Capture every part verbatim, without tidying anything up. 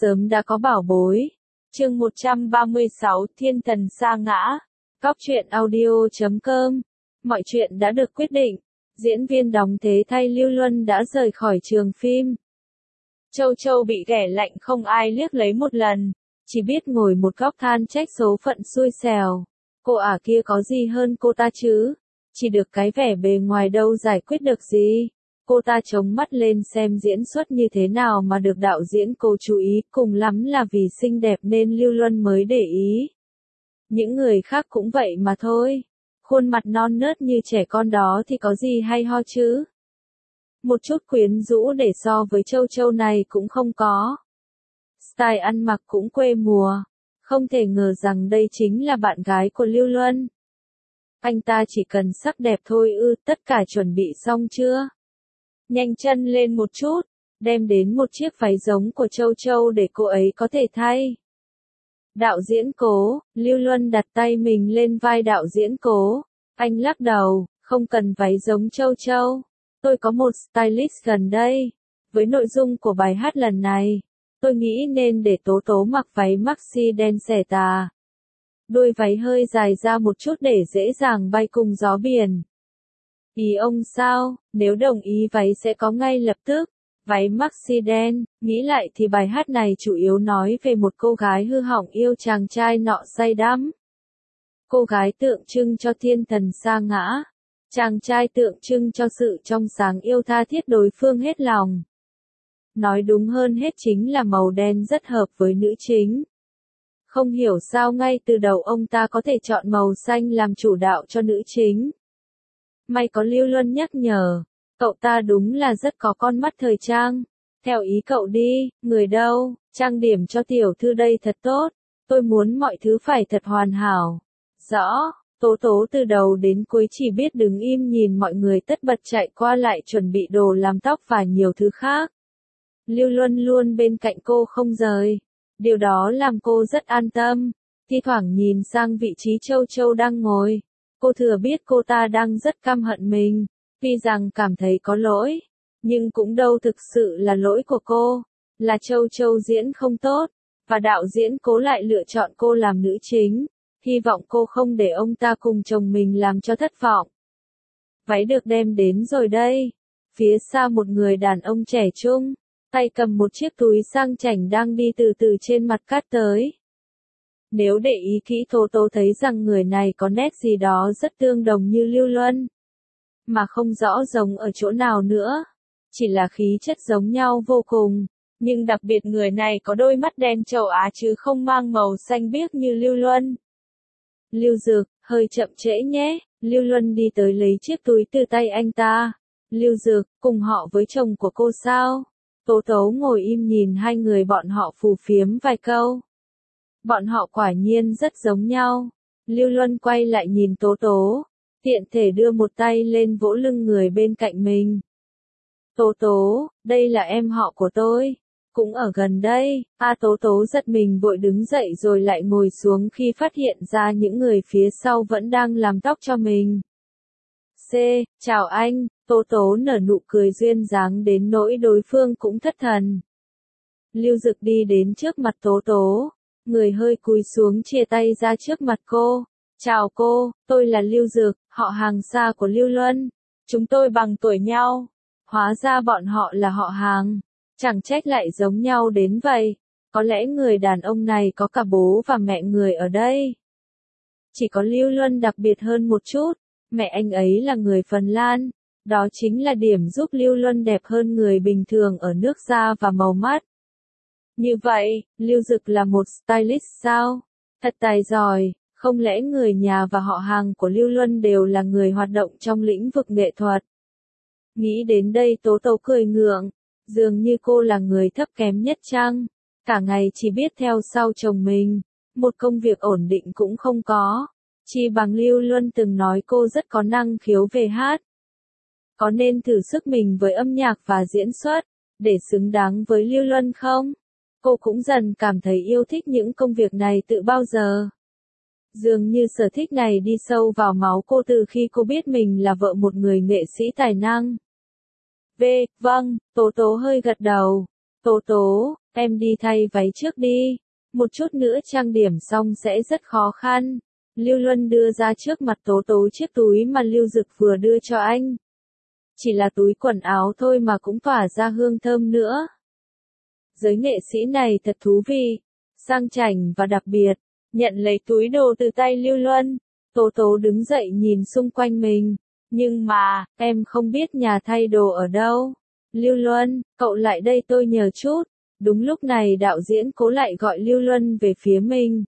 sớm đã có bảo bối. Chương một trăm ba mươi sáu Thiên thần sa ngã. Cóc truyện audio chấm com. Mọi chuyện đã được quyết định. Diễn viên đóng thế thay Lưu Luân đã rời khỏi trường phim. Châu Châu bị ghẻ lạnh không ai liếc lấy một lần. Chỉ biết ngồi một góc than trách số phận xui xẻo. Cô ả kia có gì hơn cô ta chứ? Chỉ được cái vẻ bề ngoài đâu giải quyết được gì. Cô ta chống mắt lên xem diễn xuất như thế nào mà được đạo diễn cô chú ý, cùng lắm là vì xinh đẹp nên Lưu Luân mới để ý. Những người khác cũng vậy mà thôi. Khuôn mặt non nớt như trẻ con đó thì có gì hay ho chứ? Một chút quyến rũ để so với Châu Châu này cũng không có. Style ăn mặc cũng quê mùa. Không thể ngờ rằng đây chính là bạn gái của Lưu Luân. Anh ta chỉ cần sắc đẹp thôi ư, tất cả chuẩn bị xong chưa? Nhanh chân lên một chút, đem đến một chiếc váy giống của Châu Châu để cô ấy có thể thay. Đạo diễn Cố, Lưu Luân đặt tay mình lên vai đạo diễn Cố. Anh lắc đầu, không cần váy giống Châu Châu. Tôi có một stylist gần đây. Với nội dung của bài hát lần này, tôi nghĩ nên để Tố Tố mặc váy maxi đen xẻ tà. Đuôi váy hơi dài ra một chút để dễ dàng bay cùng gió biển. Ý ông sao? Nếu đồng ý váy sẽ có ngay lập tức. Váy maxi đen, nghĩ lại thì bài hát này chủ yếu nói về một cô gái hư hỏng yêu chàng trai nọ say đắm. Cô gái tượng trưng cho thiên thần sa ngã. Chàng trai tượng trưng cho sự trong sáng yêu tha thiết đối phương hết lòng. Nói đúng hơn hết chính là màu đen rất hợp với nữ chính. Không hiểu sao ngay từ đầu ông ta có thể chọn màu xanh làm chủ đạo cho nữ chính. May có Lưu Luân nhắc nhở, cậu ta đúng là rất có con mắt thời trang. Theo ý cậu đi, người đâu, trang điểm cho tiểu thư đây thật tốt, tôi muốn mọi thứ phải thật hoàn hảo. Rõ, Tố Tố từ đầu đến cuối chỉ biết đứng im nhìn mọi người tất bật chạy qua lại chuẩn bị đồ làm tóc và nhiều thứ khác. Lưu Luân luôn bên cạnh cô không rời, điều đó làm cô rất an tâm. Thi thoảng nhìn sang vị trí Châu Châu đang ngồi. Cô thừa biết cô ta đang rất căm hận mình, tuy rằng cảm thấy có lỗi, nhưng cũng đâu thực sự là lỗi của cô, là Châu Châu diễn không tốt, và đạo diễn Cố lại lựa chọn cô làm nữ chính, hy vọng cô không để ông ta cùng chồng mình làm cho thất vọng. Váy được đem đến rồi đây, phía xa một người đàn ông trẻ trung, tay cầm một chiếc túi sang chảnh đang đi từ từ trên mặt cát tới. Nếu để ý kỹ Tố Tố thấy rằng người này có nét gì đó rất tương đồng như Lưu Luân. Mà không rõ giống ở chỗ nào nữa. Chỉ là khí chất giống nhau vô cùng. Nhưng đặc biệt người này có đôi mắt đen châu Á chứ không mang màu xanh biếc như Lưu Luân. Lưu Dược, hơi chậm trễ nhé. Lưu Luân đi tới lấy chiếc túi từ tay anh ta. Lưu Dược, cùng họ với chồng của cô sao? Tố Tố ngồi im nhìn hai người bọn họ phù phiếm vài câu. Bọn họ quả nhiên rất giống nhau. Lưu Luân quay lại nhìn Tố Tố, tiện thể đưa một tay lên vỗ lưng người bên cạnh mình. Tố Tố, đây là em họ của tôi, cũng ở gần đây. A Tố Tố giật mình vội đứng dậy rồi lại ngồi xuống khi phát hiện ra những người phía sau vẫn đang làm tóc cho mình. C, chào anh, Tố Tố nở nụ cười duyên dáng đến nỗi đối phương cũng thất thần. Lưu Dực đi đến trước mặt Tố Tố. Người hơi cúi xuống chia tay ra trước mặt cô. Chào cô, tôi là Lưu Dược, họ hàng xa của Lưu Luân. Chúng tôi bằng tuổi nhau. Hóa ra bọn họ là họ hàng. Chẳng trách lại giống nhau đến vậy. Có lẽ người đàn ông này có cả bố và mẹ người ở đây. Chỉ có Lưu Luân đặc biệt hơn một chút. Mẹ anh ấy là người Phần Lan. Đó chính là điểm giúp Lưu Luân đẹp hơn người bình thường ở nước da và màu mắt. Như vậy, Lưu Dực là một stylist sao? Thật tài giỏi, không lẽ người nhà và họ hàng của Lưu Luân đều là người hoạt động trong lĩnh vực nghệ thuật? Nghĩ đến đây Tố Tố cười ngượng, dường như cô là người thấp kém nhất chăng? Cả ngày chỉ biết theo sau chồng mình, một công việc ổn định cũng không có. Chi bằng Lưu Luân từng nói cô rất có năng khiếu về hát. Có nên thử sức mình với âm nhạc và diễn xuất, để xứng đáng với Lưu Luân không? Cô cũng dần cảm thấy yêu thích những công việc này từ bao giờ. Dường như sở thích này đi sâu vào máu cô từ khi cô biết mình là vợ một người nghệ sĩ tài năng. V, vâng, Tố Tố hơi gật đầu. Tố tố, em đi thay váy trước đi. Một chút nữa trang điểm xong sẽ rất khó khăn. Lưu Luân đưa ra trước mặt tố tố chiếc túi mà Lưu Dực vừa đưa cho anh. Chỉ là túi quần áo thôi mà cũng tỏa ra hương thơm nữa. Giới nghệ sĩ này thật thú vị, sang chảnh và đặc biệt. Nhận lấy túi đồ từ tay Lưu Luân, Tố tố đứng dậy nhìn xung quanh mình. Nhưng mà, em không biết nhà thay đồ ở đâu. Lưu Luân, cậu lại đây tôi nhờ chút. Đúng lúc này đạo diễn Cố lại gọi Lưu Luân về phía mình.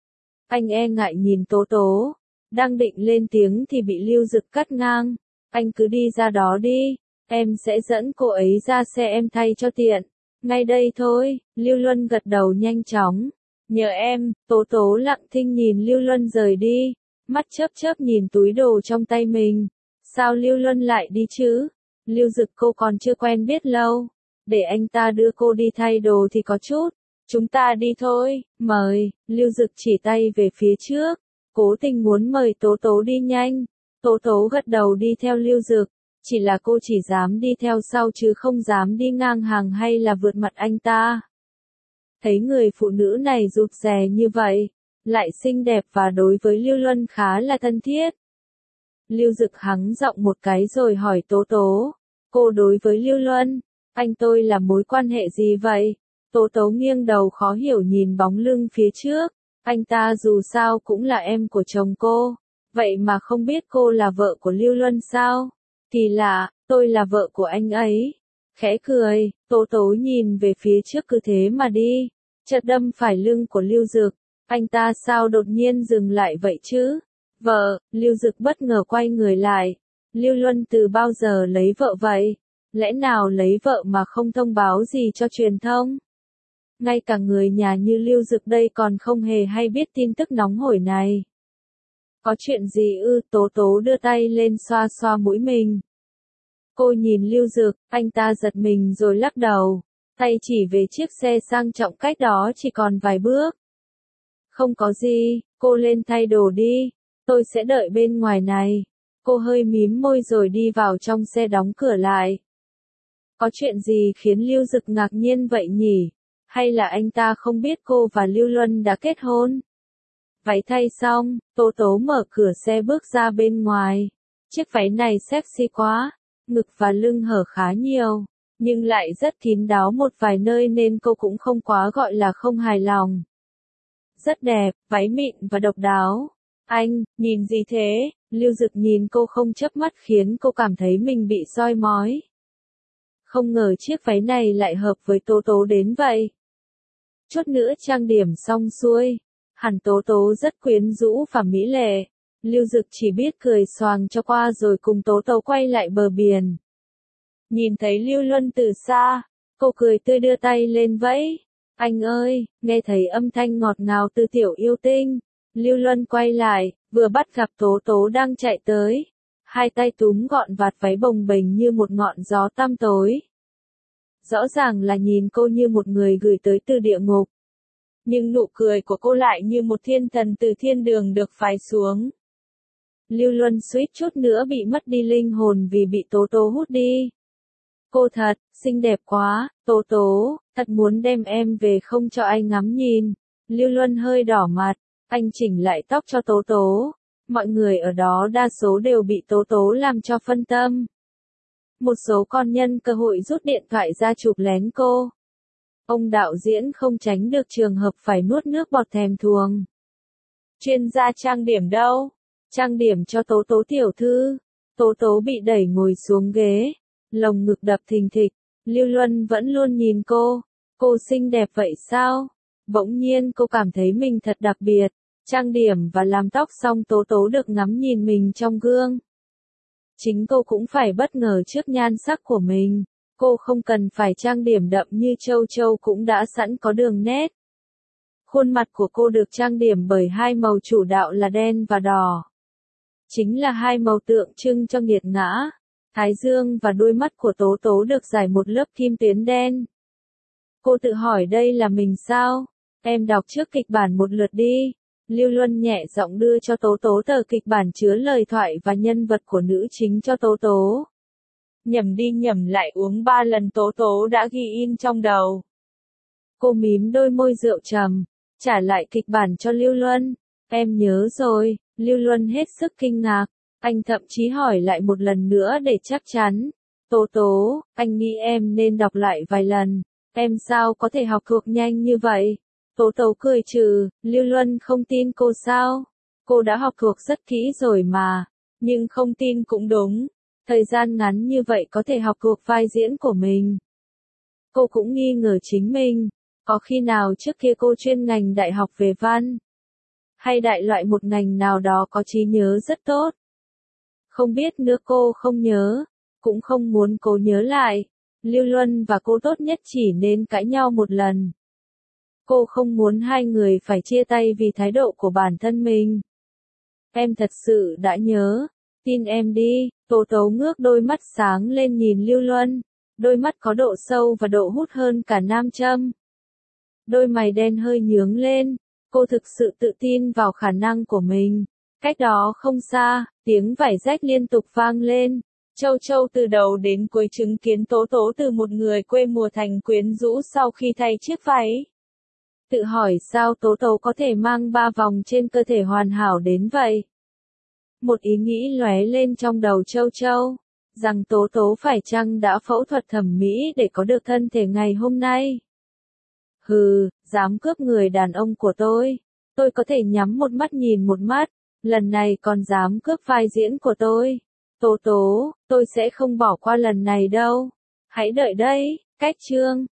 Anh e ngại nhìn Tố tố, đang định lên tiếng thì bị Lưu Dực cắt ngang. Anh cứ đi ra đó đi, em sẽ dẫn cô ấy ra xe em thay cho tiện. Ngay đây thôi, Lưu Luân gật đầu nhanh chóng. Nhờ em, Tố tố lặng thinh nhìn Lưu Luân rời đi, mắt chớp chớp nhìn túi đồ trong tay mình. Sao Lưu Luân lại đi chứ? Lưu Dực cô còn chưa quen biết lâu. Để anh ta đưa cô đi thay đồ thì có chút. Chúng ta đi thôi, mời. Lưu Dực chỉ tay về phía trước, cố tình muốn mời Tố tố đi nhanh. Tố tố gật đầu đi theo Lưu Dực. Chỉ là cô chỉ dám đi theo sau chứ không dám đi ngang hàng hay là vượt mặt anh ta. Thấy người phụ nữ này rụt rè như vậy, lại xinh đẹp và đối với Lưu Luân khá là thân thiết. Lưu Dực hắng giọng một cái rồi hỏi Tố tố. Cô đối với Lưu Luân, anh tôi là mối quan hệ gì vậy? Tố tố nghiêng đầu khó hiểu nhìn bóng lưng phía trước. Anh ta dù sao cũng là em của chồng cô. Vậy mà không biết cô là vợ của Lưu Luân sao? Kỳ lạ, tôi là vợ của anh ấy. Khẽ cười, Tố tố nhìn về phía trước cứ thế mà đi. Chợt đâm phải lưng của Lưu Dực. Anh ta sao đột nhiên dừng lại vậy chứ? Vợ, Lưu Dực bất ngờ quay người lại. Lưu Luân từ bao giờ lấy vợ vậy? Lẽ nào lấy vợ mà không thông báo gì cho truyền thông? Ngay cả người nhà như Lưu Dực đây còn không hề hay biết tin tức nóng hổi này. Có chuyện gì ư? Tố tố đưa tay lên xoa xoa mũi mình. Cô nhìn Lưu Dực, anh ta giật mình rồi lắc đầu. Tay chỉ về chiếc xe sang trọng cách đó chỉ còn vài bước. Không có gì, cô lên thay đồ đi. Tôi sẽ đợi bên ngoài này. Cô hơi mím môi rồi đi vào trong xe đóng cửa lại. Có chuyện gì khiến Lưu Dực ngạc nhiên vậy nhỉ? Hay là anh ta không biết cô và Lưu Luân đã kết hôn? Váy thay xong, Tố tố mở cửa xe bước ra bên ngoài. Chiếc váy này sexy quá, ngực và lưng hở khá nhiều, nhưng lại rất kín đáo một vài nơi nên cô cũng không quá gọi là không hài lòng. Rất đẹp, váy mịn và độc đáo. Anh, nhìn gì thế? Lưu Dực nhìn cô không chớp mắt khiến cô cảm thấy mình bị soi mói. Không ngờ chiếc váy này lại hợp với Tố tố đến vậy. Chút nữa trang điểm xong xuôi, hẳn Tố tố rất quyến rũ và mỹ lệ. Lưu Dực chỉ biết cười xoàng cho qua rồi cùng Tố tố quay lại bờ biển. Nhìn thấy Lưu Luân từ xa, cô cười tươi đưa tay lên vẫy. Anh ơi, nghe thấy âm thanh ngọt ngào từ tiểu yêu tinh. Lưu Luân quay lại, vừa bắt gặp Tố tố đang chạy tới. Hai tay túm gọn vạt váy bồng bềnh như một ngọn gió tăm tối. Rõ ràng là nhìn cô như một người gửi tới từ địa ngục. Nhưng nụ cười của cô lại như một thiên thần từ thiên đường được phái xuống. Lưu Luân suýt chút nữa bị mất đi linh hồn vì bị Tố tố hút đi. Cô thật, xinh đẹp quá, Tố tố, thật muốn đem em về không cho anh ngắm nhìn. Lưu Luân hơi đỏ mặt, anh chỉnh lại tóc cho Tố tố. Mọi người ở đó đa số đều bị Tố tố làm cho phân tâm. Một số con nhân cơ hội rút điện thoại ra chụp lén cô. Ông đạo diễn không tránh được trường hợp phải nuốt nước bọt thèm thuồng. Chuyên gia trang điểm đâu? Trang điểm cho Tố tố tiểu thư. Tố tố bị đẩy ngồi xuống ghế, lồng ngực đập thình thịch. Lưu Luân vẫn luôn nhìn cô. Cô xinh đẹp vậy sao? Bỗng nhiên cô cảm thấy mình thật đặc biệt. Trang điểm và làm tóc xong Tố tố được ngắm nhìn mình trong gương. Chính cô cũng phải bất ngờ trước nhan sắc của mình. Cô không cần phải trang điểm đậm như Châu Châu cũng đã sẵn có đường nét. Khuôn mặt của cô được trang điểm bởi hai màu chủ đạo là đen và đỏ. Chính là hai màu tượng trưng cho nghiệt ngã. Thái dương và đôi mắt của Tố tố được rải một lớp kim tuyến đen. Cô tự hỏi đây là mình sao? Em đọc trước kịch bản một lượt đi. Lưu Luân nhẹ giọng đưa cho Tố tố tờ kịch bản chứa lời thoại và nhân vật của nữ chính cho Tố tố. nhẩm đi nhẩm lại uống ba lần Tố Tố đã ghi in trong đầu. Cô mím đôi môi rượu trầm, trả lại kịch bản cho Lưu Luân. Em nhớ rồi, Lưu Luân hết sức kinh ngạc, anh thậm chí hỏi lại một lần nữa để chắc chắn. Tố Tố, anh nghĩ em nên đọc lại vài lần, em sao có thể học thuộc nhanh như vậy? Tố Tố cười trừ, Lưu Luân không tin cô sao? Cô đã học thuộc rất kỹ rồi mà, nhưng không tin cũng đúng, thời gian ngắn như vậy có thể học thuộc vai diễn của mình. Cô cũng nghi ngờ chính mình, có khi nào trước kia cô chuyên ngành đại học về văn, hay đại loại một ngành nào đó có trí nhớ rất tốt. Không biết nữa, cô không nhớ, cũng không muốn cô nhớ lại. Lưu Luân và cô tốt nhất chỉ nên cãi nhau một lần. Cô không muốn hai người phải chia tay vì thái độ của bản thân mình. Em thật sự đã nhớ, tin em đi. Tố Tố ngước đôi mắt sáng lên nhìn Lưu Luân, đôi mắt có độ sâu và độ hút hơn cả nam châm. Đôi mày đen hơi nhướng lên, cô thực sự tự tin vào khả năng của mình. Cách đó không xa, tiếng vải rách liên tục vang lên. Châu Châu từ đầu đến cuối chứng kiến Tố Tố từ một người quê mùa thành quyến rũ sau khi thay chiếc váy. Tự hỏi sao Tố Tố có thể mang ba vòng trên cơ thể hoàn hảo đến vậy. Một ý nghĩ lóe lên trong đầu Châu Châu, rằng Tố Tố phải chăng đã phẫu thuật thẩm mỹ để có được thân thể ngày hôm nay. Hừ, dám cướp người đàn ông của tôi, tôi có thể nhắm một mắt nhìn một mắt, lần này còn dám cướp vai diễn của tôi. Tố Tố, tôi sẽ không bỏ qua lần này đâu. Hãy đợi đấy, cách chương.